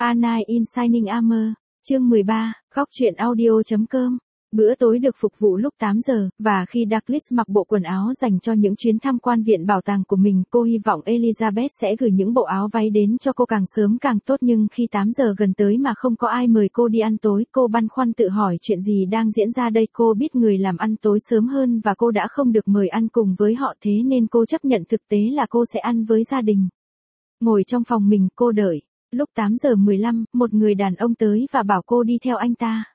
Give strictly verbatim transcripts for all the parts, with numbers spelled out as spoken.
A Knight in Shining Armor, chương mười ba, góc truyện audio chấm com. Bữa tối được phục vụ lúc tám giờ, và khi Douglas mặc bộ quần áo dành cho những chuyến tham quan viện bảo tàng của mình, cô hy vọng Elizabeth sẽ gửi những bộ áo váy đến cho cô càng sớm càng tốt, nhưng khi tám giờ gần tới mà không có ai mời cô đi ăn tối, cô băn khoăn tự hỏi chuyện gì đang diễn ra đây. Cô biết người làm ăn tối sớm hơn và cô đã không được mời ăn cùng với họ, thế nên cô chấp nhận thực tế là cô sẽ ăn với gia đình. Ngồi trong phòng mình, cô đợi. Lúc tám giờ mười lăm, một người đàn ông tới và bảo cô đi theo anh ta.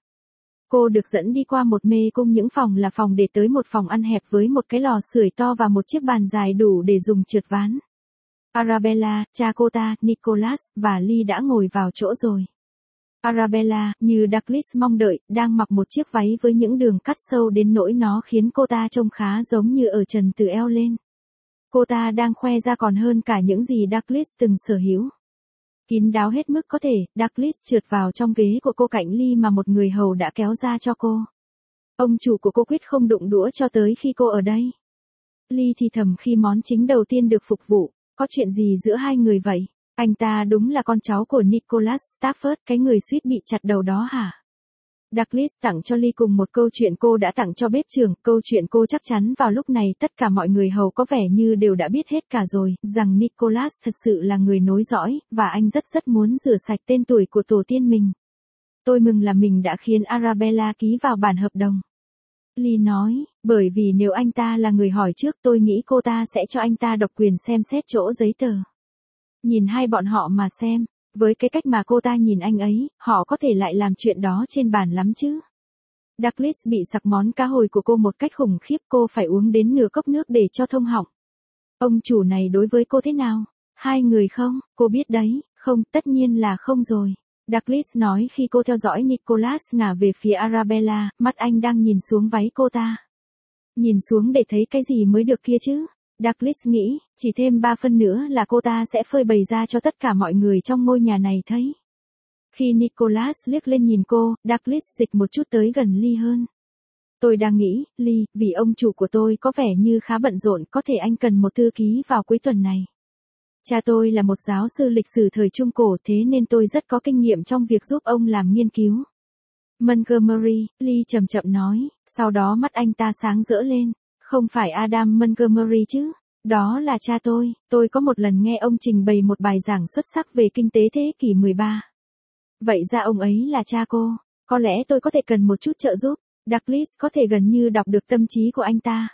Cô được dẫn đi qua một mê cung những phòng là phòng để tới một phòng ăn hẹp với một cái lò sưởi to và một chiếc bàn dài đủ để dùng trượt ván. Arabella, cha cô ta, Nicholas, và Lee đã ngồi vào chỗ rồi. Arabella, như Douglas mong đợi, đang mặc một chiếc váy với những đường cắt sâu đến nỗi nó khiến cô ta trông khá giống như ở trần từ eo lên. Cô ta đang khoe ra còn hơn cả những gì Douglas từng sở hữu. Kín đáo hết mức có thể, Douglas trượt vào trong ghế của cô cạnh Lee mà một người hầu đã kéo ra cho cô. Ông chủ của cô quyết không đụng đũa cho tới khi cô ở đây. Lee thì thầm khi món chính đầu tiên được phục vụ, có chuyện gì giữa hai người vậy? Anh ta đúng là con cháu của Nicholas Stafford, cái người suýt bị chặt đầu đó hả? Douglas tặng cho Lee cùng một câu chuyện cô đã tặng cho bếp trưởng, câu chuyện cô chắc chắn vào lúc này tất cả mọi người hầu có vẻ như đều đã biết hết cả rồi, rằng Nicholas thật sự là người nối dõi, và anh rất rất muốn rửa sạch tên tuổi của tổ tiên mình. Tôi mừng là mình đã khiến Arabella ký vào bản hợp đồng. Lee nói, bởi vì nếu anh ta là người hỏi trước tôi nghĩ cô ta sẽ cho anh ta độc quyền xem xét chỗ giấy tờ. Nhìn hai bọn họ mà xem. Với cái cách mà cô ta nhìn anh ấy, họ có thể lại làm chuyện đó trên bàn lắm chứ. Douglas bị sặc món cá hồi của cô một cách khủng khiếp, cô phải uống đến nửa cốc nước để cho thông họng. Ông chủ này đối với cô thế nào? Hai người không? Cô biết đấy, không, tất nhiên là không rồi. Douglas nói khi cô theo dõi Nicholas ngả về phía Arabella, mắt anh đang nhìn xuống váy cô ta. Nhìn xuống để thấy cái gì mới được kia chứ? Douglas nghĩ, chỉ thêm ba phân nữa là cô ta sẽ phơi bày ra cho tất cả mọi người trong ngôi nhà này thấy. Khi Nicholas liếc lên nhìn cô, Douglas dịch một chút tới gần Lee hơn. Tôi đang nghĩ, Lee, vì ông chủ của tôi có vẻ như khá bận rộn, có thể anh cần một thư ký vào cuối tuần này. Cha tôi là một giáo sư lịch sử thời Trung Cổ, thế nên tôi rất có kinh nghiệm trong việc giúp ông làm nghiên cứu. Montgomery, Lee chậm chậm nói, sau đó mắt anh ta sáng rỡ lên. Không phải Adam Montgomery chứ, đó là cha tôi, tôi có một lần nghe ông trình bày một bài giảng xuất sắc về kinh tế thế kỷ mười ba. Vậy ra ông ấy là cha cô, có lẽ tôi có thể cần một chút trợ giúp. Douglas có thể gần như đọc được tâm trí của anh ta.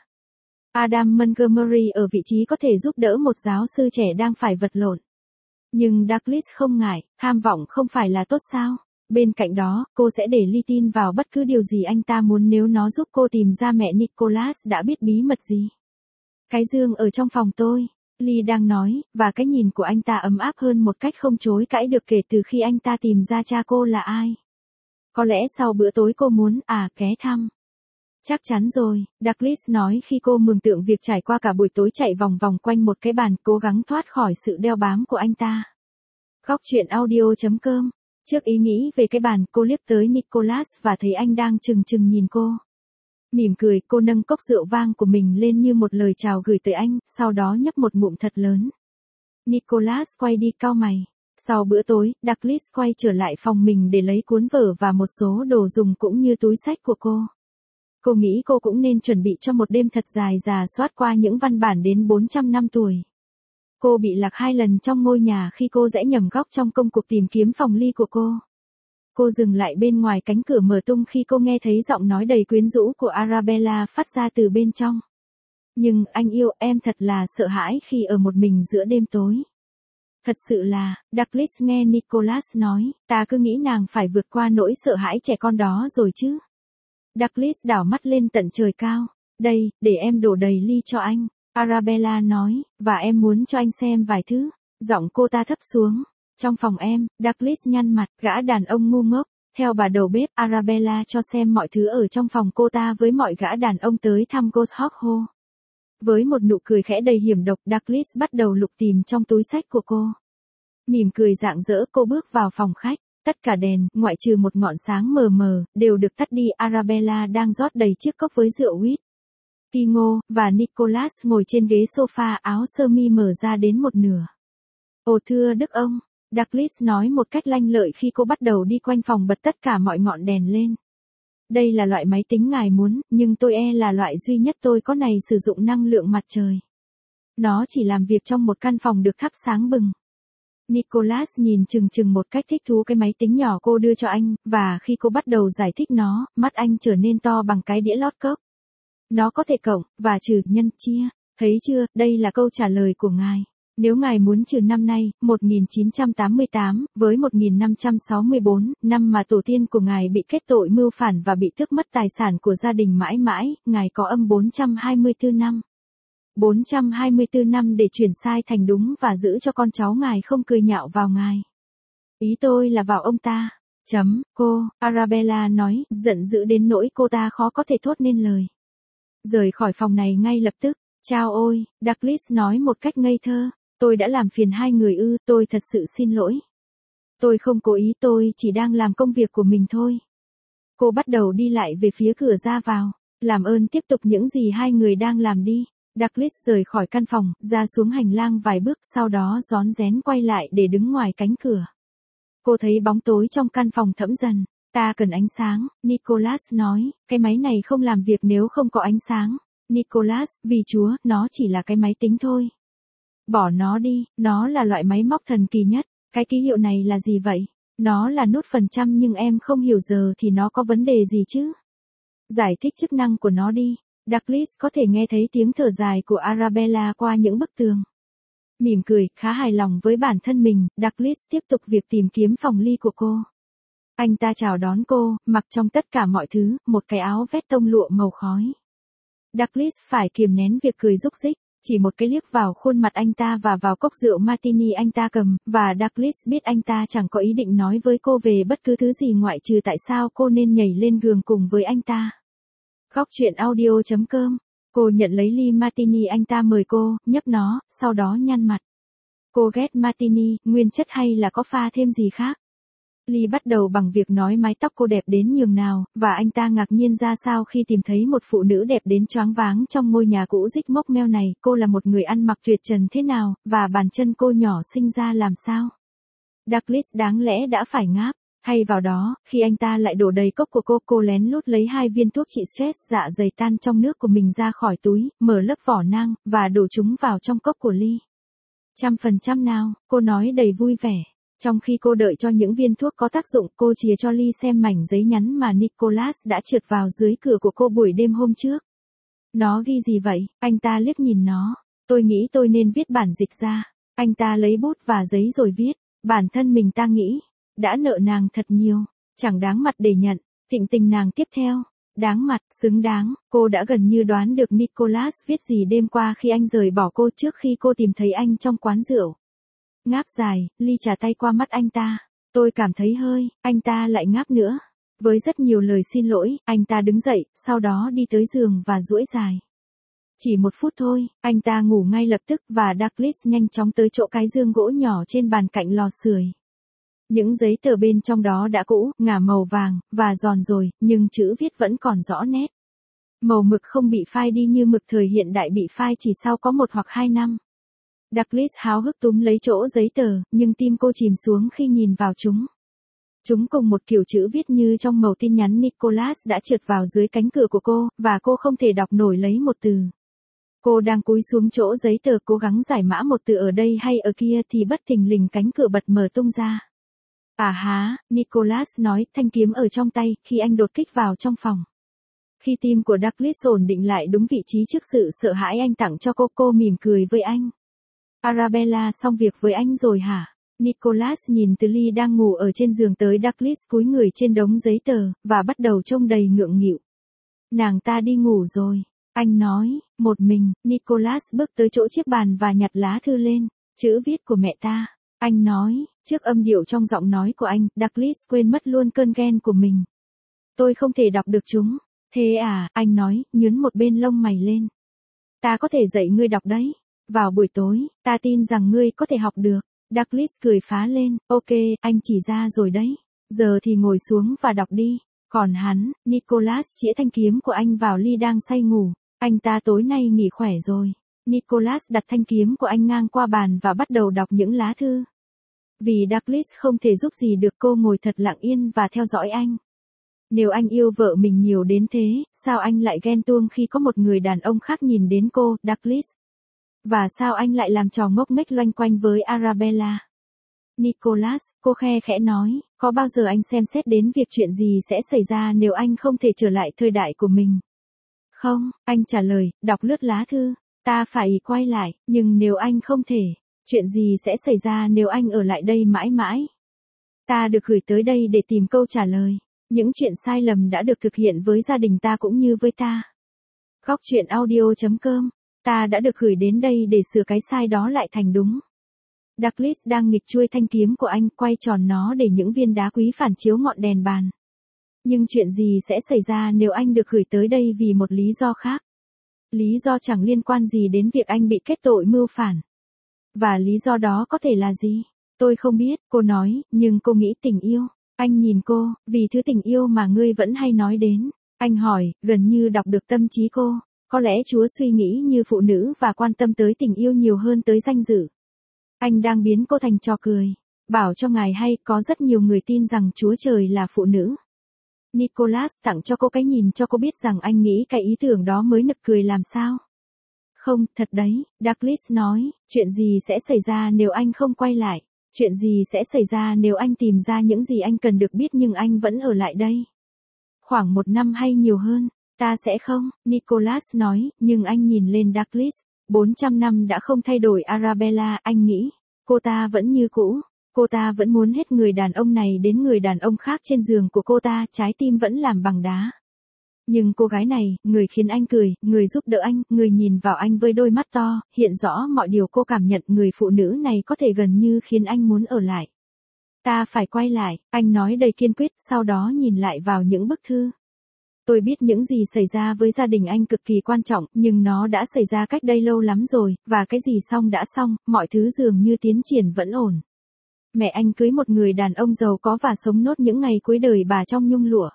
Adam Montgomery ở vị trí có thể giúp đỡ một giáo sư trẻ đang phải vật lộn. Nhưng Douglas không ngại, tham vọng không phải là tốt sao? Bên cạnh đó, cô sẽ để Lee tin vào bất cứ điều gì anh ta muốn nếu nó giúp cô tìm ra mẹ Nicholas đã biết bí mật gì. Cái giường ở trong phòng tôi, Lee đang nói, và cái nhìn của anh ta ấm áp hơn một cách không chối cãi được kể từ khi anh ta tìm ra cha cô là ai. Có lẽ sau bữa tối cô muốn, à, ghé thăm. Chắc chắn rồi, Douglas nói khi cô mường tượng việc trải qua cả buổi tối chạy vòng vòng quanh một cái bàn, cố gắng thoát khỏi sự đeo bám của anh ta. Góc truyện audio chấm com. Trước ý nghĩ về cái bàn, cô liếc tới Nicholas và thấy anh đang chừng chừng nhìn cô. Mỉm cười, cô nâng cốc rượu vang của mình lên như một lời chào gửi tới anh, sau đó nhấp một ngụm thật lớn. Nicholas quay đi cau mày. Sau bữa tối, Douglas quay trở lại phòng mình để lấy cuốn vở và một số đồ dùng cũng như túi xách của cô. Cô nghĩ cô cũng nên chuẩn bị cho một đêm thật dài rà soát qua những văn bản đến bốn trăm năm tuổi. Cô bị lạc hai lần trong ngôi nhà khi cô rẽ nhầm góc trong công cuộc tìm kiếm phòng Lee của cô. Cô dừng lại bên ngoài cánh cửa mở tung khi cô nghe thấy giọng nói đầy quyến rũ của Arabella phát ra từ bên trong. Nhưng anh yêu em thật là sợ hãi khi ở một mình giữa đêm tối. Thật sự là, Douglas nghe Nicholas nói, ta cứ nghĩ nàng phải vượt qua nỗi sợ hãi trẻ con đó rồi chứ. Douglas đảo mắt lên tận trời cao. Đây, để em đổ đầy ly cho anh. Arabella nói, và em muốn cho anh xem vài thứ. Giọng cô ta thấp xuống. Trong phòng em, Douglas nhăn mặt, gã đàn ông ngu ngốc. Theo bà đầu bếp, Arabella cho xem mọi thứ ở trong phòng cô ta với mọi gã đàn ông tới thăm Goshawk Hall. Với một nụ cười khẽ đầy hiểm độc, Douglas bắt đầu lục tìm trong túi xách của cô. Mỉm cười rạng rỡ, cô bước vào phòng khách. Tất cả đèn, ngoại trừ một ngọn sáng mờ mờ, đều được tắt đi. Arabella đang rót đầy chiếc cốc với rượu whisky. Kingo, và Nicholas ngồi trên ghế sofa, áo sơ mi mở ra đến một nửa. Ồ thưa đức ông, Douglas nói một cách lanh lợi khi cô bắt đầu đi quanh phòng bật tất cả mọi ngọn đèn lên. Đây là loại máy tính ngài muốn, nhưng tôi e là loại duy nhất tôi có này sử dụng năng lượng mặt trời. Nó chỉ làm việc trong một căn phòng được thắp sáng bừng. Nicholas nhìn chừng chừng một cách thích thú cái máy tính nhỏ cô đưa cho anh, và khi cô bắt đầu giải thích nó, mắt anh trở nên to bằng cái đĩa lót cốc. Nó có thể cộng, và trừ, nhân, chia. Thấy chưa, đây là câu trả lời của ngài. Nếu ngài muốn trừ năm nay, một nghìn chín trăm tám mươi tám, với một nghìn năm trăm sáu mươi bốn, năm mà tổ tiên của ngài bị kết tội mưu phản và bị tước mất tài sản của gia đình mãi mãi, ngài có âm bốn trăm hai mươi tư năm. bốn trăm hai mươi tư năm để chuyển sai thành đúng và giữ cho con cháu ngài không cười nhạo vào ngài. Ý tôi là vào ông ta. Chấm, cô, Arabella nói, giận dữ đến nỗi cô ta khó có thể thốt nên lời. Rời khỏi phòng này ngay lập tức. Chao ôi, Douglas nói một cách ngây thơ. Tôi đã làm phiền hai người ư, tôi thật sự xin lỗi. Tôi không cố ý, tôi chỉ đang làm công việc của mình thôi. Cô bắt đầu đi lại về phía cửa ra vào. Làm ơn tiếp tục những gì hai người đang làm đi. Douglas rời khỏi căn phòng, ra xuống hành lang vài bước, sau đó rón rén quay lại để đứng ngoài cánh cửa. Cô thấy bóng tối trong căn phòng thẫm dần. Ta cần ánh sáng, Nicholas nói, cái máy này không làm việc nếu không có ánh sáng. Nicholas, vì Chúa, nó chỉ là cái máy tính thôi. Bỏ nó đi, nó là loại máy móc thần kỳ nhất. Cái ký hiệu này là gì vậy? Nó là nút phần trăm nhưng em không hiểu giờ thì nó có vấn đề gì chứ? Giải thích chức năng của nó đi. Douglas có thể nghe thấy tiếng thở dài của Arabella qua những bức tường. Mỉm cười, khá hài lòng với bản thân mình, Douglas tiếp tục việc tìm kiếm phòng ly của cô. Anh ta chào đón cô, mặc trong tất cả mọi thứ, một cái áo vest tông lụa màu khói. Douglas phải kiềm nén việc cười rúc rích, chỉ một cái liếc vào khuôn mặt anh ta và vào cốc rượu martini anh ta cầm, và Douglas biết anh ta chẳng có ý định nói với cô về bất cứ thứ gì ngoại trừ tại sao cô nên nhảy lên giường cùng với anh ta. Góc truyện audio chấm com. Cô nhận lấy ly martini anh ta mời cô, nhấp nó, sau đó nhăn mặt. Cô ghét martini, nguyên chất hay là có pha thêm gì khác? Ly bắt đầu bằng việc nói mái tóc cô đẹp đến nhường nào, và anh ta ngạc nhiên ra sao khi tìm thấy một phụ nữ đẹp đến choáng váng trong ngôi nhà cũ rích mốc meo này. Cô là một người ăn mặc tuyệt trần thế nào, và bàn chân cô nhỏ xinh ra làm sao? Douglas đáng lẽ đã phải ngáp. Hay vào đó, khi anh ta lại đổ đầy cốc của cô, cô lén lút lấy hai viên thuốc trị stress dạ dày tan trong nước của mình ra khỏi túi, mở lớp vỏ nang, và đổ chúng vào trong cốc của Ly. Trăm phần trăm nào, cô nói đầy vui vẻ. Trong khi cô đợi cho những viên thuốc có tác dụng, cô chìa cho Ly xem mảnh giấy nhắn mà Nicholas đã trượt vào dưới cửa của cô buổi đêm hôm trước. Nó ghi gì vậy? Anh ta liếc nhìn nó. Tôi nghĩ tôi nên viết bản dịch ra. Anh ta lấy bút và giấy rồi viết. Bản thân mình ta nghĩ. Đã nợ nàng thật nhiều. Chẳng đáng mặt để nhận. Thịnh tình nàng tiếp theo. Đáng mặt, xứng đáng. Cô đã gần như đoán được Nicholas viết gì đêm qua khi anh rời bỏ cô trước khi cô tìm thấy anh trong quán rượu. Ngáp dài, Ly trả tay qua mắt anh ta. Tôi cảm thấy hơi, anh ta lại ngáp nữa. Với rất nhiều lời xin lỗi, anh ta đứng dậy, sau đó đi tới giường và duỗi dài. Chỉ một phút thôi, anh ta ngủ ngay lập tức và Douglas nhanh chóng tới chỗ cái giường gỗ nhỏ trên bàn cạnh lò sưởi. Những giấy tờ bên trong đó đã cũ, ngả màu vàng, và giòn rồi, nhưng chữ viết vẫn còn rõ nét. Màu mực không bị phai đi như mực thời hiện đại bị phai chỉ sau có một hoặc hai năm. Douglas háo hức túm lấy chỗ giấy tờ, nhưng tim cô chìm xuống khi nhìn vào chúng. Chúng cùng một kiểu chữ viết như trong mẩu tin nhắn Nicholas đã trượt vào dưới cánh cửa của cô, và cô không thể đọc nổi lấy một từ. Cô đang cúi xuống chỗ giấy tờ cố gắng giải mã một từ ở đây hay ở kia thì bất thình lình cánh cửa bật mở tung ra. À há, Nicholas nói, thanh kiếm ở trong tay, khi anh đột kích vào trong phòng. Khi tim của Douglas ổn định lại đúng vị trí trước sự sợ hãi anh tặng cho cô, cô mỉm cười với anh. Arabella xong việc với anh rồi hả? Nicholas nhìn từ Ly đang ngủ ở trên giường tới Douglas cúi người trên đống giấy tờ, và bắt đầu trông đầy ngượng nghịu. Nàng ta đi ngủ rồi, anh nói, một mình. Nicholas bước tới chỗ chiếc bàn và nhặt lá thư lên, chữ viết của mẹ ta. Anh nói, trước âm điệu trong giọng nói của anh, Douglas quên mất luôn cơn ghen của mình. Tôi không thể đọc được chúng. Thế à, anh nói, nhướng một bên lông mày lên. Ta có thể dạy ngươi đọc đấy. Vào buổi tối, ta tin rằng ngươi có thể học được. Douglas cười phá lên, ok, anh chỉ ra rồi đấy. Giờ thì ngồi xuống và đọc đi. Còn hắn, Nicholas chĩa thanh kiếm của anh vào Ly đang say ngủ. Anh ta tối nay nghỉ khỏe rồi. Nicholas đặt thanh kiếm của anh ngang qua bàn và bắt đầu đọc những lá thư. Vì Douglas không thể giúp gì được, cô ngồi thật lặng yên và theo dõi anh. Nếu anh yêu vợ mình nhiều đến thế, sao anh lại ghen tuông khi có một người đàn ông khác nhìn đến cô, Douglas? Và sao anh lại làm trò ngốc nghếch loanh quanh với Arabella? Nicholas, cô khe khẽ nói, có bao giờ anh xem xét đến việc chuyện gì sẽ xảy ra nếu anh không thể trở lại thời đại của mình? Không, anh trả lời, đọc lướt lá thư. Ta phải quay lại, nhưng nếu anh không thể, chuyện gì sẽ xảy ra nếu anh ở lại đây mãi mãi? Ta được gửi tới đây để tìm câu trả lời. Những chuyện sai lầm đã được thực hiện với gia đình ta cũng như với ta. Góc chuyện audio chấm com. Ta đã được gửi đến đây để sửa cái sai đó lại thành đúng. Douglas đang nghịch chuôi thanh kiếm của anh, quay tròn nó để những viên đá quý phản chiếu ngọn đèn bàn. Nhưng chuyện gì sẽ xảy ra nếu anh được gửi tới đây vì một lý do khác? Lý do chẳng liên quan gì đến việc anh bị kết tội mưu phản. Và lý do đó có thể là gì? Tôi không biết, cô nói, nhưng cô nghĩ tình yêu. Anh nhìn cô, vì thứ tình yêu mà ngươi vẫn hay nói đến. Anh hỏi, gần như đọc được tâm trí cô. Có lẽ Chúa suy nghĩ như phụ nữ và quan tâm tới tình yêu nhiều hơn tới danh dự. Anh đang biến cô thành trò cười. Bảo cho ngài hay, có rất nhiều người tin rằng Chúa Trời là phụ nữ. Nicholas tặng cho cô cái nhìn cho cô biết rằng anh nghĩ cái ý tưởng đó mới nực cười làm sao. Không, thật đấy, Douglas nói, chuyện gì sẽ xảy ra nếu anh không quay lại? Chuyện gì sẽ xảy ra nếu anh tìm ra những gì anh cần được biết nhưng anh vẫn ở lại đây? Khoảng một năm hay nhiều hơn, ta sẽ không, Nicholas nói, nhưng anh nhìn lên Douglas, bốn trăm năm đã không thay đổi Arabella, anh nghĩ, cô ta vẫn như cũ, cô ta vẫn muốn hết người đàn ông này đến người đàn ông khác trên giường của cô ta, trái tim vẫn làm bằng đá. Nhưng cô gái này, người khiến anh cười, người giúp đỡ anh, người nhìn vào anh với đôi mắt to, hiện rõ mọi điều cô cảm nhận, người phụ nữ này có thể gần như khiến anh muốn ở lại. Ta phải quay lại, anh nói đầy kiên quyết, sau đó nhìn lại vào những bức thư. Tôi biết những gì xảy ra với gia đình anh cực kỳ quan trọng, nhưng nó đã xảy ra cách đây lâu lắm rồi, và cái gì xong đã xong, mọi thứ dường như tiến triển vẫn ổn. Mẹ anh cưới một người đàn ông giàu có và sống nốt những ngày cuối đời bà trong nhung lụa.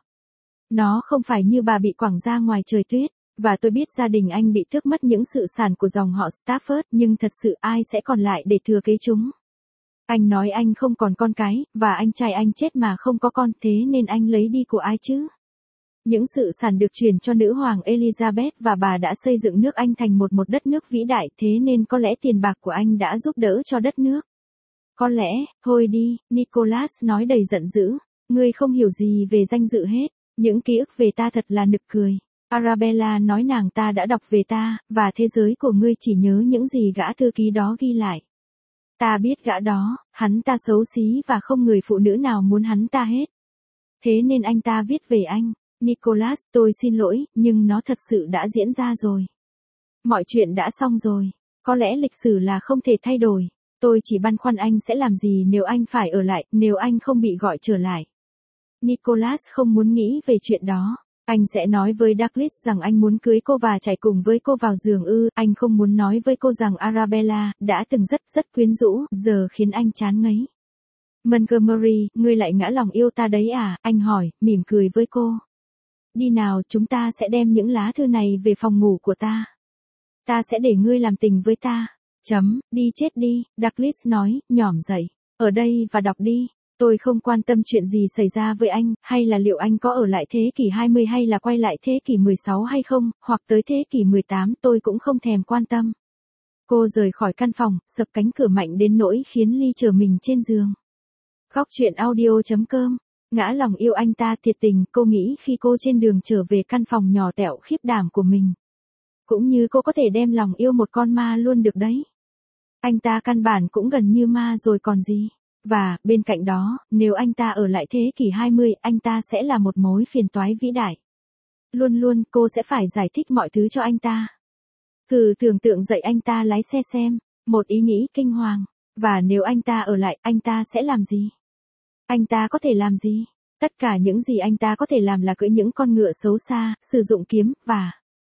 Nó không phải như bà bị quẳng ra ngoài trời tuyết, và tôi biết gia đình anh bị tước mất những sự sản của dòng họ Stafford, nhưng thật sự ai sẽ còn lại để thừa kế chúng? Anh nói anh không còn con cái, và anh trai anh chết mà không có con, thế nên anh lấy đi của ai chứ? Những sự sản được truyền cho nữ hoàng Elizabeth và bà đã xây dựng nước Anh thành một một đất nước vĩ đại, thế nên có lẽ tiền bạc của anh đã giúp đỡ cho đất nước. Có lẽ, thôi đi, Nicholas nói đầy giận dữ, ngươi không hiểu gì về danh dự hết, những ký ức về ta thật là nực cười. Arabella nói nàng ta đã đọc về ta, và thế giới của ngươi chỉ nhớ những gì gã thư ký đó ghi lại. Ta biết gã đó, hắn ta xấu xí và không người phụ nữ nào muốn hắn ta hết. Thế nên anh ta viết về anh. Nicholas, tôi xin lỗi, nhưng nó thật sự đã diễn ra rồi. Mọi chuyện đã xong rồi. Có lẽ lịch sử là không thể thay đổi. Tôi chỉ băn khoăn anh sẽ làm gì nếu anh phải ở lại, nếu anh không bị gọi trở lại. Nicholas không muốn nghĩ về chuyện đó. Anh sẽ nói với Douglas rằng anh muốn cưới cô và trải cùng với cô vào giường ư, anh không muốn nói với cô rằng Arabella đã từng rất rất quyến rũ, giờ khiến anh chán ngấy. Montgomery, ngươi lại ngã lòng yêu ta đấy à, anh hỏi, mỉm cười với cô. Đi nào, chúng ta sẽ đem những lá thư này về phòng ngủ của ta. Ta sẽ để ngươi làm tình với ta. Chấm, đi chết đi, Douglas nói, nhỏm dậy. Ở đây và đọc đi. Tôi không quan tâm chuyện gì xảy ra với anh, hay là liệu anh có ở lại thế kỷ hai mươi hay là quay lại thế kỷ mười sáu hay không, hoặc tới thế kỷ mười tám, tôi cũng không thèm quan tâm. Cô rời khỏi căn phòng, sập cánh cửa mạnh đến nỗi khiến Ly trở mình trên giường. Góc chuyện audio chấm com. Ngã lòng yêu anh ta thiệt tình, cô nghĩ khi cô trên đường trở về căn phòng nhỏ tẹo khiếp đảm của mình. Cũng như cô có thể đem lòng yêu một con ma luôn được đấy. Anh ta căn bản cũng gần như ma rồi còn gì. Và, bên cạnh đó, nếu anh ta ở lại thế kỷ hai mươi, anh ta sẽ là một mối phiền toái vĩ đại. Luôn luôn, cô sẽ phải giải thích mọi thứ cho anh ta. Thử tưởng tượng dậy anh ta lái xe xem, một ý nghĩ kinh hoàng. Và nếu anh ta ở lại, anh ta sẽ làm gì? Anh ta có thể làm gì? Tất cả những gì anh ta có thể làm là cưỡi những con ngựa xấu xa, sử dụng kiếm, và...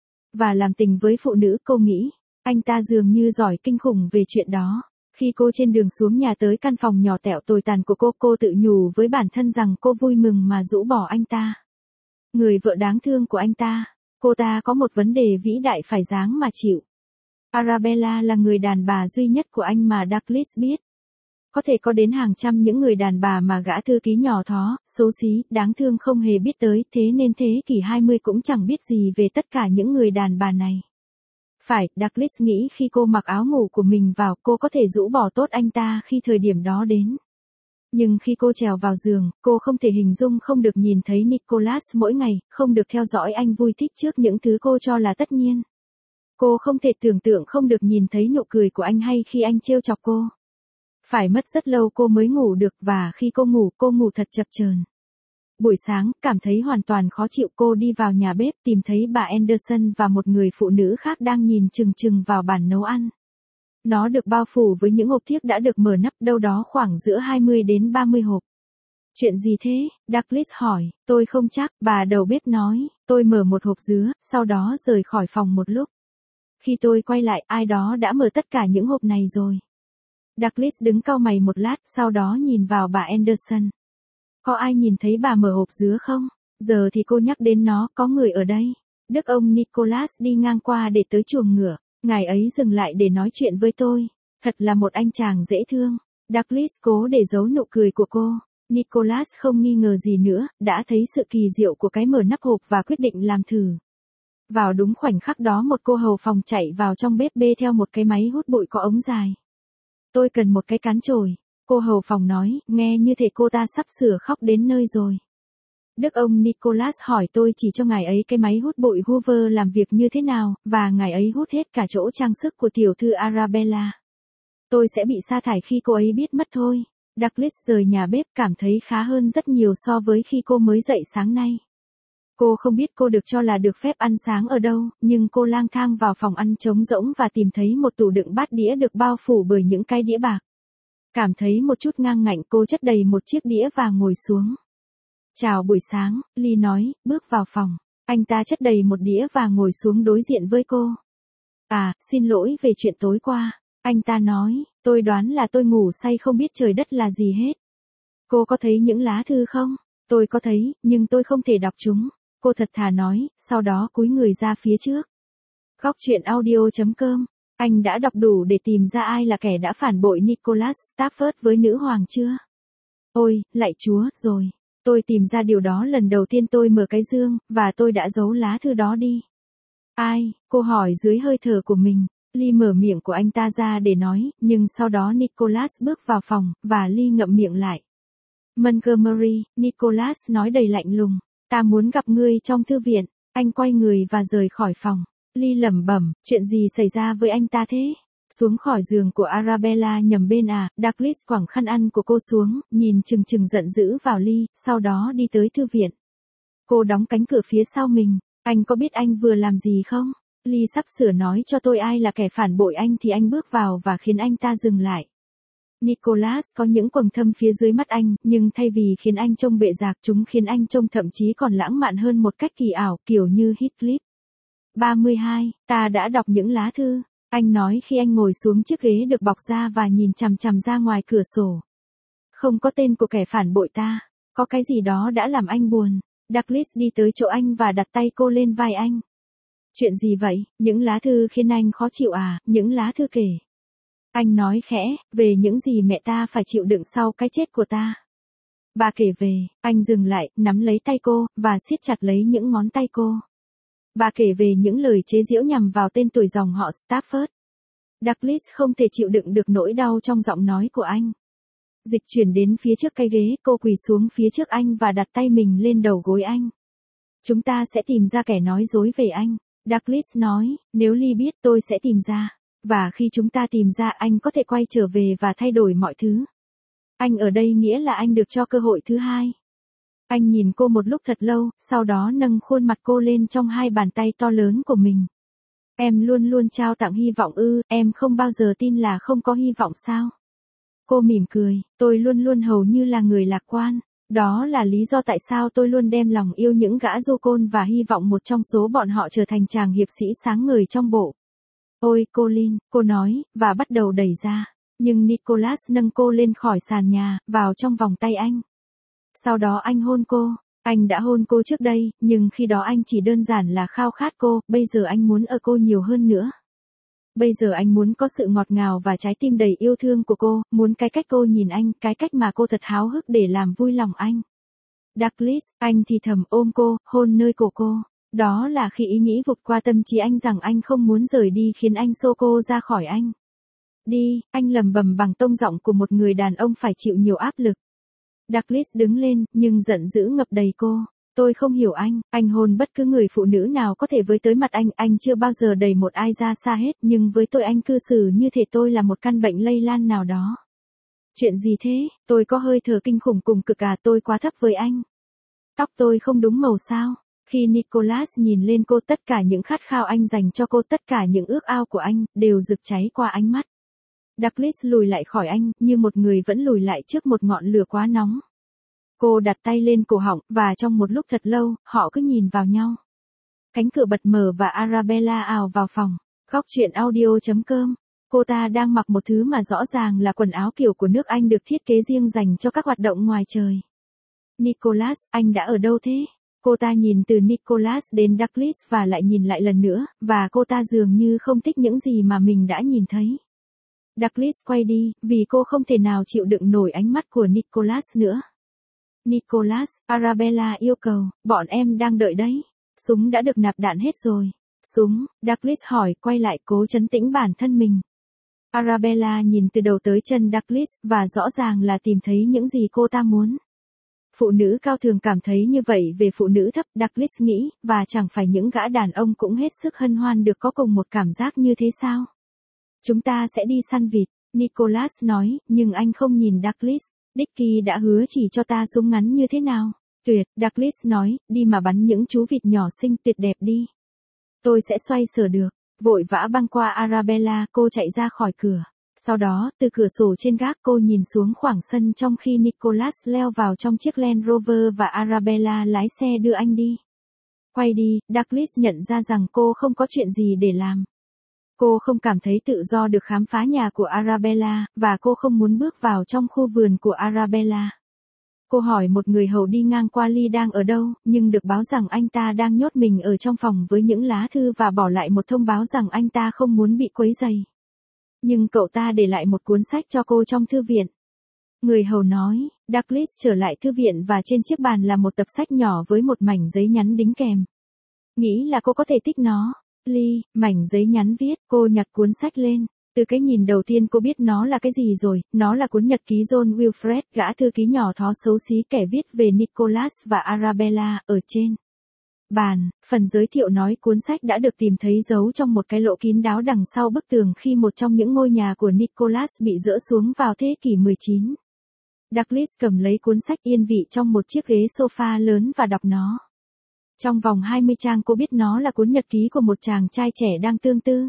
Và làm tình với phụ nữ, cô nghĩ. Anh ta dường như giỏi kinh khủng về chuyện đó. Khi cô trên đường xuống nhà tới căn phòng nhỏ tẹo tồi tàn của cô, cô tự nhủ với bản thân rằng cô vui mừng mà rũ bỏ anh ta. Người vợ đáng thương của anh ta. Cô ta có một vấn đề vĩ đại phải dáng mà chịu. Arabella là người đàn bà duy nhất của anh mà Douglas biết. Có thể có đến hàng trăm những người đàn bà mà gã thư ký nhỏ thó, xấu xí, đáng thương không hề biết tới, thế nên thế kỷ hai mươi cũng chẳng biết gì về tất cả những người đàn bà này. Phải, Douglas nghĩ khi cô mặc áo ngủ của mình vào, cô có thể rũ bỏ tốt anh ta khi thời điểm đó đến. Nhưng khi cô trèo vào giường, cô không thể hình dung không được nhìn thấy Nicholas mỗi ngày, không được theo dõi anh vui thích trước những thứ cô cho là tất nhiên. Cô không thể tưởng tượng không được nhìn thấy nụ cười của anh hay khi anh trêu chọc cô. Phải mất rất lâu cô mới ngủ được và khi cô ngủ, cô ngủ thật chập chờn. Buổi sáng, cảm thấy hoàn toàn khó chịu, cô đi vào nhà bếp tìm thấy bà Anderson và một người phụ nữ khác đang nhìn chừng chừng vào bàn nấu ăn. Nó được bao phủ với những hộp thiếc đã được mở nắp, đâu đó khoảng giữa hai mươi đến ba mươi hộp. Chuyện gì thế? Douglas hỏi. Tôi không chắc, bà đầu bếp nói. Tôi mở một hộp dứa, sau đó rời khỏi phòng một lúc. Khi tôi quay lại, ai đó đã mở tất cả những hộp này rồi. Douglas đứng cau mày một lát, sau đó nhìn vào bà Anderson. Có ai nhìn thấy bà mở hộp dứa không? Giờ thì cô nhắc đến nó, có người ở đây. Đức ông Nicholas đi ngang qua để tới chuồng ngựa. Ngài ấy dừng lại để nói chuyện với tôi. Thật là một anh chàng dễ thương. Douglas cố để giấu nụ cười của cô. Nicholas không nghi ngờ gì nữa, đã thấy sự kỳ diệu của cái mở nắp hộp và quyết định làm thử. Vào đúng khoảnh khắc đó một cô hầu phòng chạy vào trong bếp bê theo một cái máy hút bụi có ống dài. Tôi cần một cái cán chổi. Cô hầu phòng nói, nghe như thể cô ta sắp sửa khóc đến nơi rồi. Đức ông Nicholas hỏi tôi chỉ cho ngài ấy cái máy hút bụi Hoover làm việc như thế nào, và ngài ấy hút hết cả chỗ trang sức của tiểu thư Arabella. Tôi sẽ bị sa thải khi cô ấy biết mất thôi. Douglas rời nhà bếp cảm thấy khá hơn rất nhiều so với khi cô mới dậy sáng nay. Cô không biết cô được cho là được phép ăn sáng ở đâu, nhưng cô lang thang vào phòng ăn trống rỗng và tìm thấy một tủ đựng bát đĩa được bao phủ bởi những cái đĩa bạc. Cảm thấy một chút ngang ngạnh, cô chất đầy một chiếc đĩa và ngồi xuống. Chào buổi sáng, Lee nói, bước vào phòng. Anh ta chất đầy một đĩa và ngồi xuống đối diện với cô. À, xin lỗi về chuyện tối qua. Anh ta nói, tôi đoán là tôi ngủ say không biết trời đất là gì hết. Cô có thấy những lá thư không? Tôi có thấy, nhưng tôi không thể đọc chúng. Cô thật thà nói, sau đó cúi người ra phía trước. Góc truyện audio chấm com. Anh đã đọc đủ để tìm ra ai là kẻ đã phản bội Nicholas Stafford với nữ hoàng chưa? Ôi, lạy Chúa, rồi. Tôi tìm ra điều đó lần đầu tiên tôi mở cái dương, và tôi đã giấu lá thư đó đi. Ai? Cô hỏi dưới hơi thở của mình. Lee mở miệng của anh ta ra để nói, nhưng sau đó Nicholas bước vào phòng, và Lee ngậm miệng lại. Montgomery, Nicholas nói đầy lạnh lùng. Ta muốn gặp ngươi trong thư viện. Anh quay người và rời khỏi phòng. Lee lẩm bẩm, chuyện gì xảy ra với anh ta thế? Xuống khỏi giường của Arabella nhầm bên à, Douglas quẳng khăn ăn của cô xuống, nhìn chừng chừng giận dữ vào Lee, sau đó đi tới thư viện. Cô đóng cánh cửa phía sau mình. Anh có biết anh vừa làm gì không? Lee sắp sửa nói cho tôi ai là kẻ phản bội anh thì anh bước vào và khiến anh ta dừng lại. Nicholas có những quầng thâm phía dưới mắt anh, nhưng thay vì khiến anh trông bệ rạc, chúng khiến anh trông thậm chí còn lãng mạn hơn một cách kỳ ảo, kiểu như Heathcliff. ba mươi hai, ta đã đọc những lá thư. Anh nói khi anh ngồi xuống chiếc ghế được bọc ra và nhìn chằm chằm ra ngoài cửa sổ. Không có tên của kẻ phản bội ta. Có cái gì đó đã làm anh buồn. Douglas đi tới chỗ anh và đặt tay cô lên vai anh. Chuyện gì vậy? Những lá thư khiến anh khó chịu à? Những lá thư kể. Anh nói khẽ, về những gì mẹ ta phải chịu đựng sau cái chết của ta. Bà kể về, anh dừng lại, nắm lấy tay cô, và siết chặt lấy những ngón tay cô. Bà kể về những lời chế giễu nhằm vào tên tuổi dòng họ Stafford. Douglas không thể chịu đựng được nỗi đau trong giọng nói của anh. Dịch chuyển đến phía trước cái ghế, cô quỳ xuống phía trước anh và đặt tay mình lên đầu gối anh. Chúng ta sẽ tìm ra kẻ nói dối về anh. Douglas nói, nếu Lee biết tôi sẽ tìm ra. Và khi chúng ta tìm ra anh có thể quay trở về và thay đổi mọi thứ. Anh ở đây nghĩa là anh được cho cơ hội thứ hai. Anh nhìn cô một lúc thật lâu, sau đó nâng khuôn mặt cô lên trong hai bàn tay to lớn của mình. Em luôn luôn trao tặng hy vọng ư, em không bao giờ tin là không có hy vọng sao? Cô mỉm cười, tôi luôn luôn hầu như là người lạc quan. Đó là lý do tại sao tôi luôn đem lòng yêu những gã du côn và hy vọng một trong số bọn họ trở thành chàng hiệp sĩ sáng ngời trong bộ. Ôi, Colin, cô nói, và bắt đầu đẩy ra. Nhưng Nicholas nâng cô lên khỏi sàn nhà, vào trong vòng tay anh. Sau đó anh hôn cô. Anh đã hôn cô trước đây, nhưng khi đó anh chỉ đơn giản là khao khát cô, bây giờ anh muốn ở cô nhiều hơn nữa. Bây giờ anh muốn có sự ngọt ngào và trái tim đầy yêu thương của cô, muốn cái cách cô nhìn anh, cái cách mà cô thật háo hức để làm vui lòng anh. Douglas, anh thì thầm ôm cô, hôn nơi cổ cô. Đó là khi ý nghĩ vụt qua tâm trí anh rằng anh không muốn rời đi khiến anh xô cô ra khỏi anh. Đi, anh lầm bầm bằng tông giọng của một người đàn ông phải chịu nhiều áp lực. Douglas đứng lên, nhưng giận dữ ngập đầy cô. Tôi không hiểu anh, anh hôn bất cứ người phụ nữ nào có thể với tới mặt anh, anh chưa bao giờ đẩy một ai ra xa hết, nhưng với tôi anh cư xử như thể tôi là một căn bệnh lây lan nào đó. Chuyện gì thế, tôi có hơi thở kinh khủng cùng cực à, tôi quá thấp với anh. Tóc tôi không đúng màu sao? Khi Nicholas nhìn lên cô, tất cả những khát khao anh dành cho cô, tất cả những ước ao của anh, đều rực cháy qua ánh mắt. Douglas lùi lại khỏi anh, như một người vẫn lùi lại trước một ngọn lửa quá nóng. Cô đặt tay lên cổ họng, và trong một lúc thật lâu, họ cứ nhìn vào nhau. Cánh cửa bật mở và Arabella ào vào phòng. Góc truyện audio chấm com. Cô ta đang mặc một thứ mà rõ ràng là quần áo kiểu của nước Anh được thiết kế riêng dành cho các hoạt động ngoài trời. Nicholas, anh đã ở đâu thế? Cô ta nhìn từ Nicholas đến Douglas và lại nhìn lại lần nữa, và cô ta dường như không thích những gì mà mình đã nhìn thấy. Douglas quay đi, vì cô không thể nào chịu đựng nổi ánh mắt của Nicholas nữa. Nicholas, Arabella yêu cầu, bọn em đang đợi đấy. Súng đã được nạp đạn hết rồi. Súng, Douglas hỏi, quay lại cố trấn tĩnh bản thân mình. Arabella nhìn từ đầu tới chân Douglas, và rõ ràng là tìm thấy những gì cô ta muốn. Phụ nữ cao thường cảm thấy như vậy về phụ nữ thấp, Douglas nghĩ, và chẳng phải những gã đàn ông cũng hết sức hân hoan được có cùng một cảm giác như thế sao? Chúng ta sẽ đi săn vịt, Nicholas nói, nhưng anh không nhìn Douglas. Dicky đã hứa chỉ cho ta súng ngắn như thế nào. Tuyệt, Douglas nói, đi mà bắn những chú vịt nhỏ xinh tuyệt đẹp đi. Tôi sẽ xoay sở được. Vội vã băng qua Arabella, cô chạy ra khỏi cửa. Sau đó, từ cửa sổ trên gác cô nhìn xuống khoảng sân trong khi Nicholas leo vào trong chiếc Land Rover và Arabella lái xe đưa anh đi. Quay đi, Douglas nhận ra rằng cô không có chuyện gì để làm. Cô không cảm thấy tự do được khám phá nhà của Arabella, và cô không muốn bước vào trong khu vườn của Arabella. Cô hỏi một người hầu đi ngang qua Lee đang ở đâu, nhưng được báo rằng anh ta đang nhốt mình ở trong phòng với những lá thư và bỏ lại một thông báo rằng anh ta không muốn bị quấy rầy. Nhưng cậu ta để lại một cuốn sách cho cô trong thư viện. Người hầu nói, Douglas trở lại thư viện và trên chiếc bàn là một tập sách nhỏ với một mảnh giấy nhắn đính kèm. Nghĩ là cô có thể thích nó. Lee, mảnh giấy nhắn viết, cô nhặt cuốn sách lên. Từ cái nhìn đầu tiên cô biết nó là cái gì rồi, nó là cuốn nhật ký John Wilfred, gã thư ký nhỏ thó xấu xí kẻ viết về Nicholas và Arabella, ở trên bàn. Phần giới thiệu nói cuốn sách đã được tìm thấy giấu trong một cái lỗ kín đáo đằng sau bức tường khi một trong những ngôi nhà của Nicholas bị dỡ xuống vào thế kỷ mười chín. Douglas cầm lấy cuốn sách yên vị trong một chiếc ghế sofa lớn và đọc nó. Trong vòng hai mươi trang cô biết nó là cuốn nhật ký của một chàng trai trẻ đang tương tư.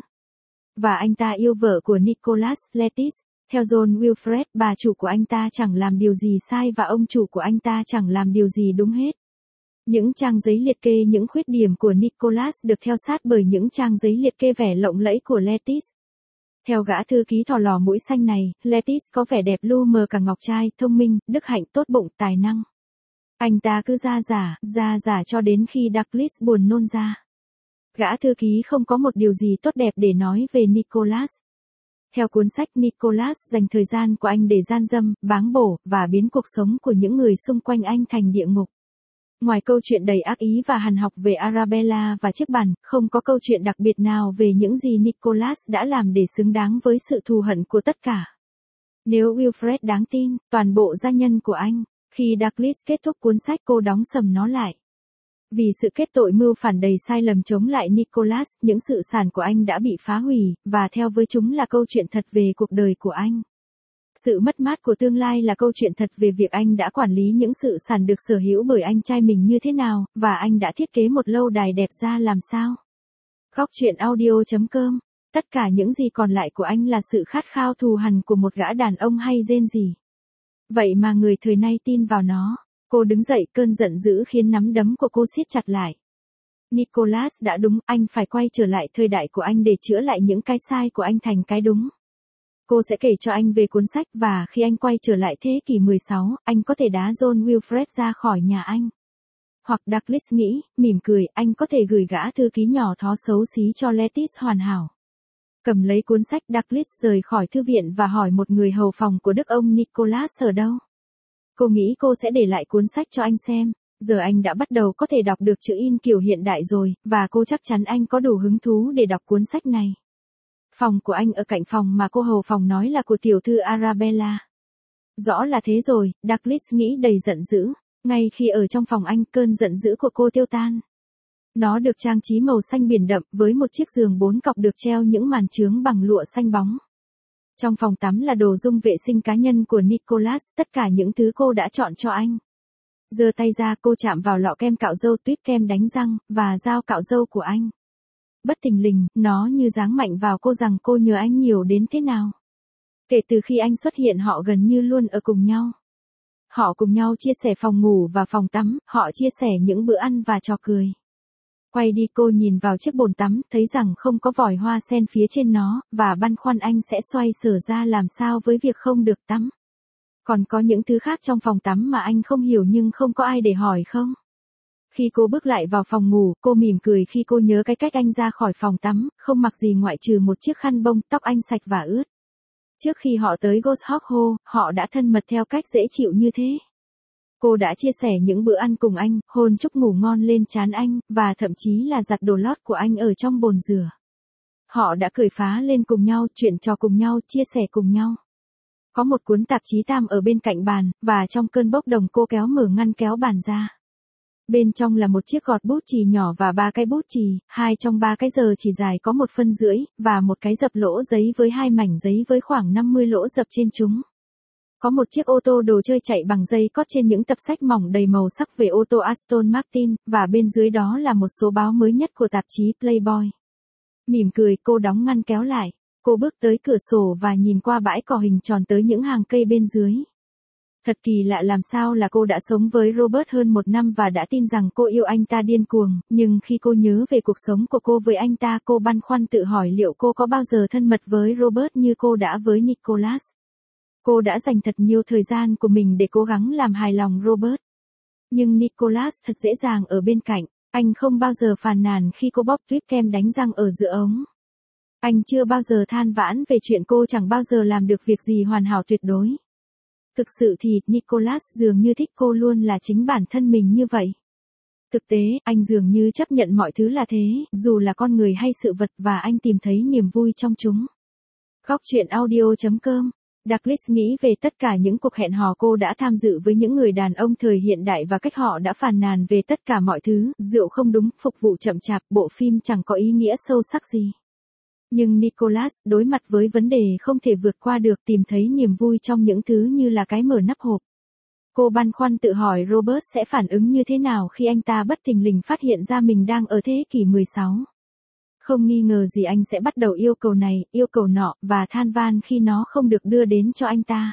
Và anh ta yêu vợ của Nicholas, Lettice. Theo John Wilfred, bà chủ của anh ta chẳng làm điều gì sai và ông chủ của anh ta chẳng làm điều gì đúng hết. Những trang giấy liệt kê những khuyết điểm của Nicholas được theo sát bởi những trang giấy liệt kê vẻ lộng lẫy của Lettice. Theo gã thư ký thỏ lò mũi xanh này, Lettice có vẻ đẹp lu mờ cả ngọc trai, thông minh, đức hạnh, tốt bụng, tài năng. Anh ta cứ ra giả, ra giả cho đến khi Douglas buồn nôn ra. Gã thư ký không có một điều gì tốt đẹp để nói về Nicholas. Theo cuốn sách, Nicholas dành thời gian của anh để gian dâm, báng bổ, và biến cuộc sống của những người xung quanh anh thành địa ngục. Ngoài câu chuyện đầy ác ý và hằn học về Arabella và chiếc bàn, không có câu chuyện đặc biệt nào về những gì Nicholas đã làm để xứng đáng với sự thù hận của tất cả. Nếu Wilfred đáng tin, toàn bộ gia nhân của anh. Khi Douglas kết thúc cuốn sách cô đóng sầm nó lại. Vì sự kết tội mưu phản đầy sai lầm chống lại Nicholas, những sự sản của anh đã bị phá hủy, và theo với chúng là câu chuyện thật về cuộc đời của anh. Sự mất mát của tương lai là câu chuyện thật về việc anh đã quản lý những sự sản được sở hữu bởi anh trai mình như thế nào, và anh đã thiết kế một lâu đài đẹp ra làm sao. Góc truyện audio chấm com. Tất cả những gì còn lại của anh là sự khát khao thù hằn của một gã đàn ông hay rên rỉ. Vậy mà người thời nay tin vào nó. Cô đứng dậy, cơn giận dữ khiến nắm đấm của cô siết chặt lại. Nicholas đã đúng, anh phải quay trở lại thời đại của anh để chữa lại những cái sai của anh thành cái đúng. Cô sẽ kể cho anh về cuốn sách và khi anh quay trở lại thế kỷ mười sáu, anh có thể đá John Wilfred ra khỏi nhà anh. Hoặc Douglas nghĩ, mỉm cười, anh có thể gửi gã thư ký nhỏ thó xấu xí cho Lettice hoàn hảo. Cầm lấy cuốn sách, Douglas rời khỏi thư viện và hỏi một người hầu phòng của Đức ông Nicholas ở đâu. Cô nghĩ cô sẽ để lại cuốn sách cho anh xem. Giờ anh đã bắt đầu có thể đọc được chữ in kiểu hiện đại rồi, và cô chắc chắn anh có đủ hứng thú để đọc cuốn sách này. Phòng của anh ở cạnh phòng mà cô hầu phòng nói là của tiểu thư Arabella. Rõ là thế rồi, Douglas nghĩ đầy giận dữ. Ngay khi ở trong phòng anh, cơn giận dữ của cô tiêu tan. Nó được trang trí màu xanh biển đậm, với một chiếc giường bốn cọc được treo những màn chướng bằng lụa xanh bóng. Trong phòng tắm là đồ dung vệ sinh cá nhân của Nicholas, tất cả những thứ cô đã chọn cho anh. Giơ tay ra, cô chạm vào lọ kem cạo râu, tuyếp kem đánh răng, và dao cạo râu của anh. Bất thình lình, nó như giáng mạnh vào cô rằng cô nhớ anh nhiều đến thế nào. Kể từ khi anh xuất hiện, họ gần như luôn ở cùng nhau. Họ cùng nhau chia sẻ phòng ngủ và phòng tắm, họ chia sẻ những bữa ăn và trò cười. Quay đi, cô nhìn vào chiếc bồn tắm, thấy rằng không có vòi hoa sen phía trên nó, và băn khoăn anh sẽ xoay sở ra làm sao với việc không được tắm. Còn có những thứ khác trong phòng tắm mà anh không hiểu nhưng không có ai để hỏi không? Khi cô bước lại vào phòng ngủ, cô mỉm cười khi cô nhớ cái cách anh ra khỏi phòng tắm, không mặc gì ngoại trừ một chiếc khăn bông, tóc anh sạch và ướt. Trước khi họ tới Goshawk Hall, họ đã thân mật theo cách dễ chịu như thế. Cô đã chia sẻ những bữa ăn cùng anh, hôn chúc ngủ ngon lên trán anh, và thậm chí là giặt đồ lót của anh ở trong bồn rửa. Họ đã cười phá lên cùng nhau, chuyện trò cùng nhau, chia sẻ cùng nhau. Có một cuốn tạp chí Time ở bên cạnh bàn, và trong cơn bốc đồng cô kéo mở ngăn kéo bàn ra. Bên trong là một chiếc gọt bút chì nhỏ và ba cái bút chì, hai trong ba cái giờ chỉ dài có một phân rưỡi, và một cái dập lỗ giấy với hai mảnh giấy với khoảng năm mươi lỗ dập trên chúng. Có một chiếc ô tô đồ chơi chạy bằng dây cót trên những tập sách mỏng đầy màu sắc về ô tô Aston Martin, và bên dưới đó là một số báo mới nhất của tạp chí Playboy. Mỉm cười, cô đóng ngăn kéo lại. Cô bước tới cửa sổ và nhìn qua bãi cỏ hình tròn tới những hàng cây bên dưới. Thật kỳ lạ làm sao là cô đã sống với Robert hơn một năm và đã tin rằng cô yêu anh ta điên cuồng, nhưng khi cô nhớ về cuộc sống của cô với anh ta, cô băn khoăn tự hỏi liệu cô có bao giờ thân mật với Robert như cô đã với Nicholas. Cô đã dành thật nhiều thời gian của mình để cố gắng làm hài lòng Robert. Nhưng Nicholas thật dễ dàng ở bên cạnh, anh không bao giờ phàn nàn khi cô bóp tuyếp kem đánh răng ở giữa ống. Anh chưa bao giờ than vãn về chuyện cô chẳng bao giờ làm được việc gì hoàn hảo tuyệt đối. Thực sự thì, Nicholas dường như thích cô luôn là chính bản thân mình như vậy. Thực tế, anh dường như chấp nhận mọi thứ là thế, dù là con người hay sự vật, và anh tìm thấy niềm vui trong chúng. Góc truyện audio chấm com. Douglas nghĩ về tất cả những cuộc hẹn hò cô đã tham dự với những người đàn ông thời hiện đại và cách họ đã phàn nàn về tất cả mọi thứ, rượu không đúng, phục vụ chậm chạp, bộ phim chẳng có ý nghĩa sâu sắc gì. Nhưng Nicholas, đối mặt với vấn đề không thể vượt qua được, tìm thấy niềm vui trong những thứ như là cái mở nắp hộp. Cô băn khoăn tự hỏi Robert sẽ phản ứng như thế nào khi anh ta bất thình lình phát hiện ra mình đang ở thế kỷ mười sáu. Không nghi ngờ gì anh sẽ bắt đầu yêu cầu này, yêu cầu nọ, và than van khi nó không được đưa đến cho anh ta.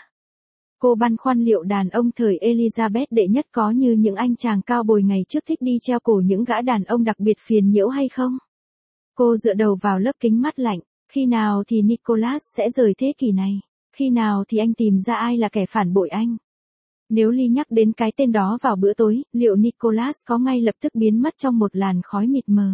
Cô băn khoăn liệu đàn ông thời Elizabeth đệ nhất có như những anh chàng cao bồi ngày trước thích đi treo cổ những gã đàn ông đặc biệt phiền nhiễu hay không? Cô dựa đầu vào lớp kính mắt lạnh, khi nào thì Nicholas sẽ rời thế kỷ này? Khi nào thì anh tìm ra ai là kẻ phản bội anh? Nếu Ly nhắc đến cái tên đó vào bữa tối, liệu Nicholas có ngay lập tức biến mất trong một làn khói mịt mờ?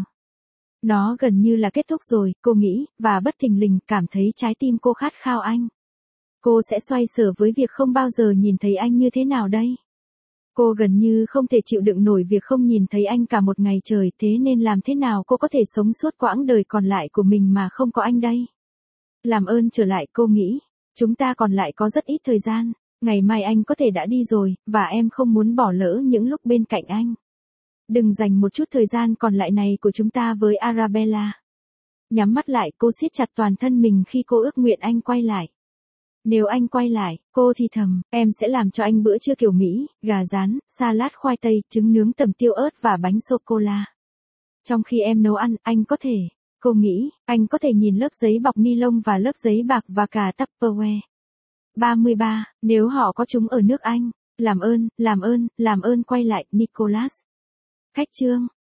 Nó gần như là kết thúc rồi, cô nghĩ, và bất thình lình cảm thấy trái tim cô khát khao anh. Cô sẽ xoay sở với việc không bao giờ nhìn thấy anh như thế nào đây? Cô gần như không thể chịu đựng nổi việc không nhìn thấy anh cả một ngày trời, thế nên làm thế nào cô có thể sống suốt quãng đời còn lại của mình mà không có anh đây? Làm ơn trở lại, cô nghĩ. Chúng ta còn lại có rất ít thời gian. Ngày mai anh có thể đã đi rồi, và em không muốn bỏ lỡ những lúc bên cạnh anh. Đừng dành một chút thời gian còn lại này của chúng ta với Arabella. Nhắm mắt lại, cô siết chặt toàn thân mình khi cô ước nguyện anh quay lại. Nếu anh quay lại, cô thì thầm, em sẽ làm cho anh bữa trưa kiểu Mỹ, gà rán, salad khoai tây, trứng nướng tầm tiêu ớt và bánh sô-cô-la. Trong khi em nấu ăn, anh có thể, cô nghĩ, anh có thể nhìn lớp giấy bọc ni lông và lớp giấy bạc và cả Tupperware. ba mươi ba, nếu họ có chúng ở nước Anh, làm ơn, làm ơn, làm ơn quay lại, Nicholas. Cách chương